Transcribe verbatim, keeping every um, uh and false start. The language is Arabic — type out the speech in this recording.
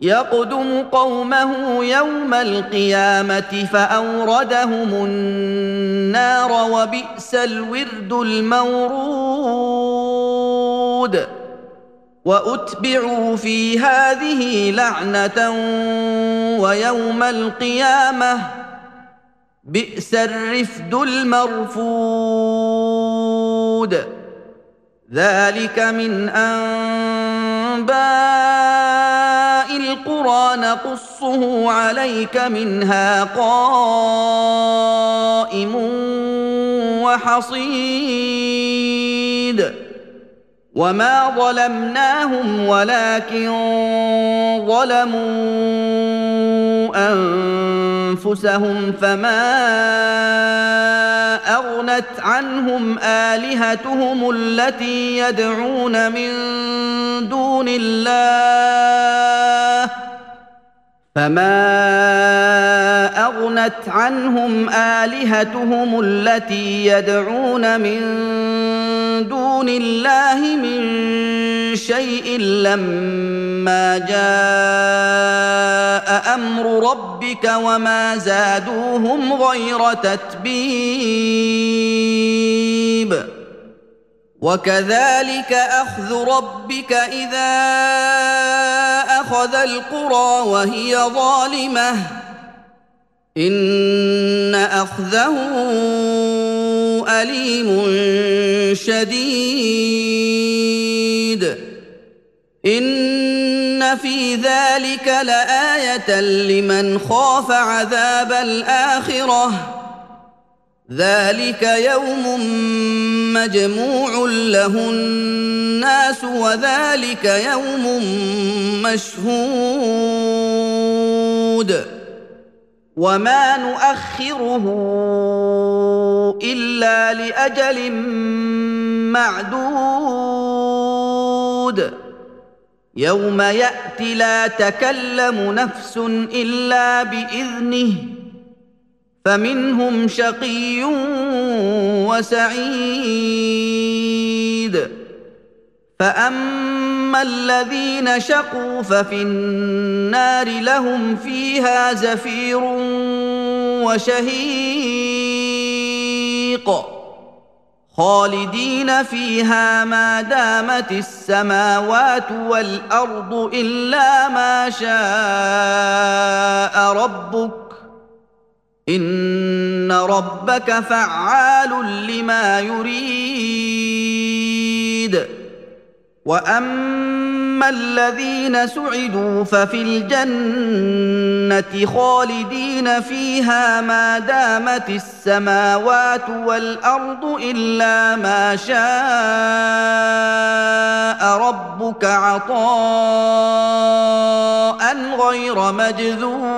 يقدم قومه يوم القيامة فأوردهم النار وبئس الورد المورود وأتبعوا في هذه لعنة ويوم القيامة بئس الرفد المرفود ذلك من أنباء القرى نقصه عليك منها قائم وحصيد وما ظلمناهم ولكن ظلموا أنفسهم فما أغنت عنهم آلهتهم التي يدعون من دون الله فما أغنت عنهم آلهتهم التي يدعون من دون الله من شيء لما جاء أمر ربك وما زادوهم غير تتبيب وكذلك أخذ ربك إذا أخذ القرى وهي ظالمة إن أخذه أليم شديد إن في ذلك لآية لمن خاف عذاب الآخرة ذلك يوم مجموع له الناس وذلك يوم مشهود وما نؤخره إلا لأجل معدود يوم يأتي لا تكلم نفس إلا بإذنه فمنهم شقي وسعيد فأما الذين شقوا ففي النار لهم فيها زفير وشهيق خالدين فيها ما دامت السماوات والأرض إلا ما شاء ربك إن ربك فعال لما يريد وأما الذين سعدوا ففي الجنة خالدين فيها ما دامت السماوات والأرض إلا ما شاء ربك عطاء غير مجذوذ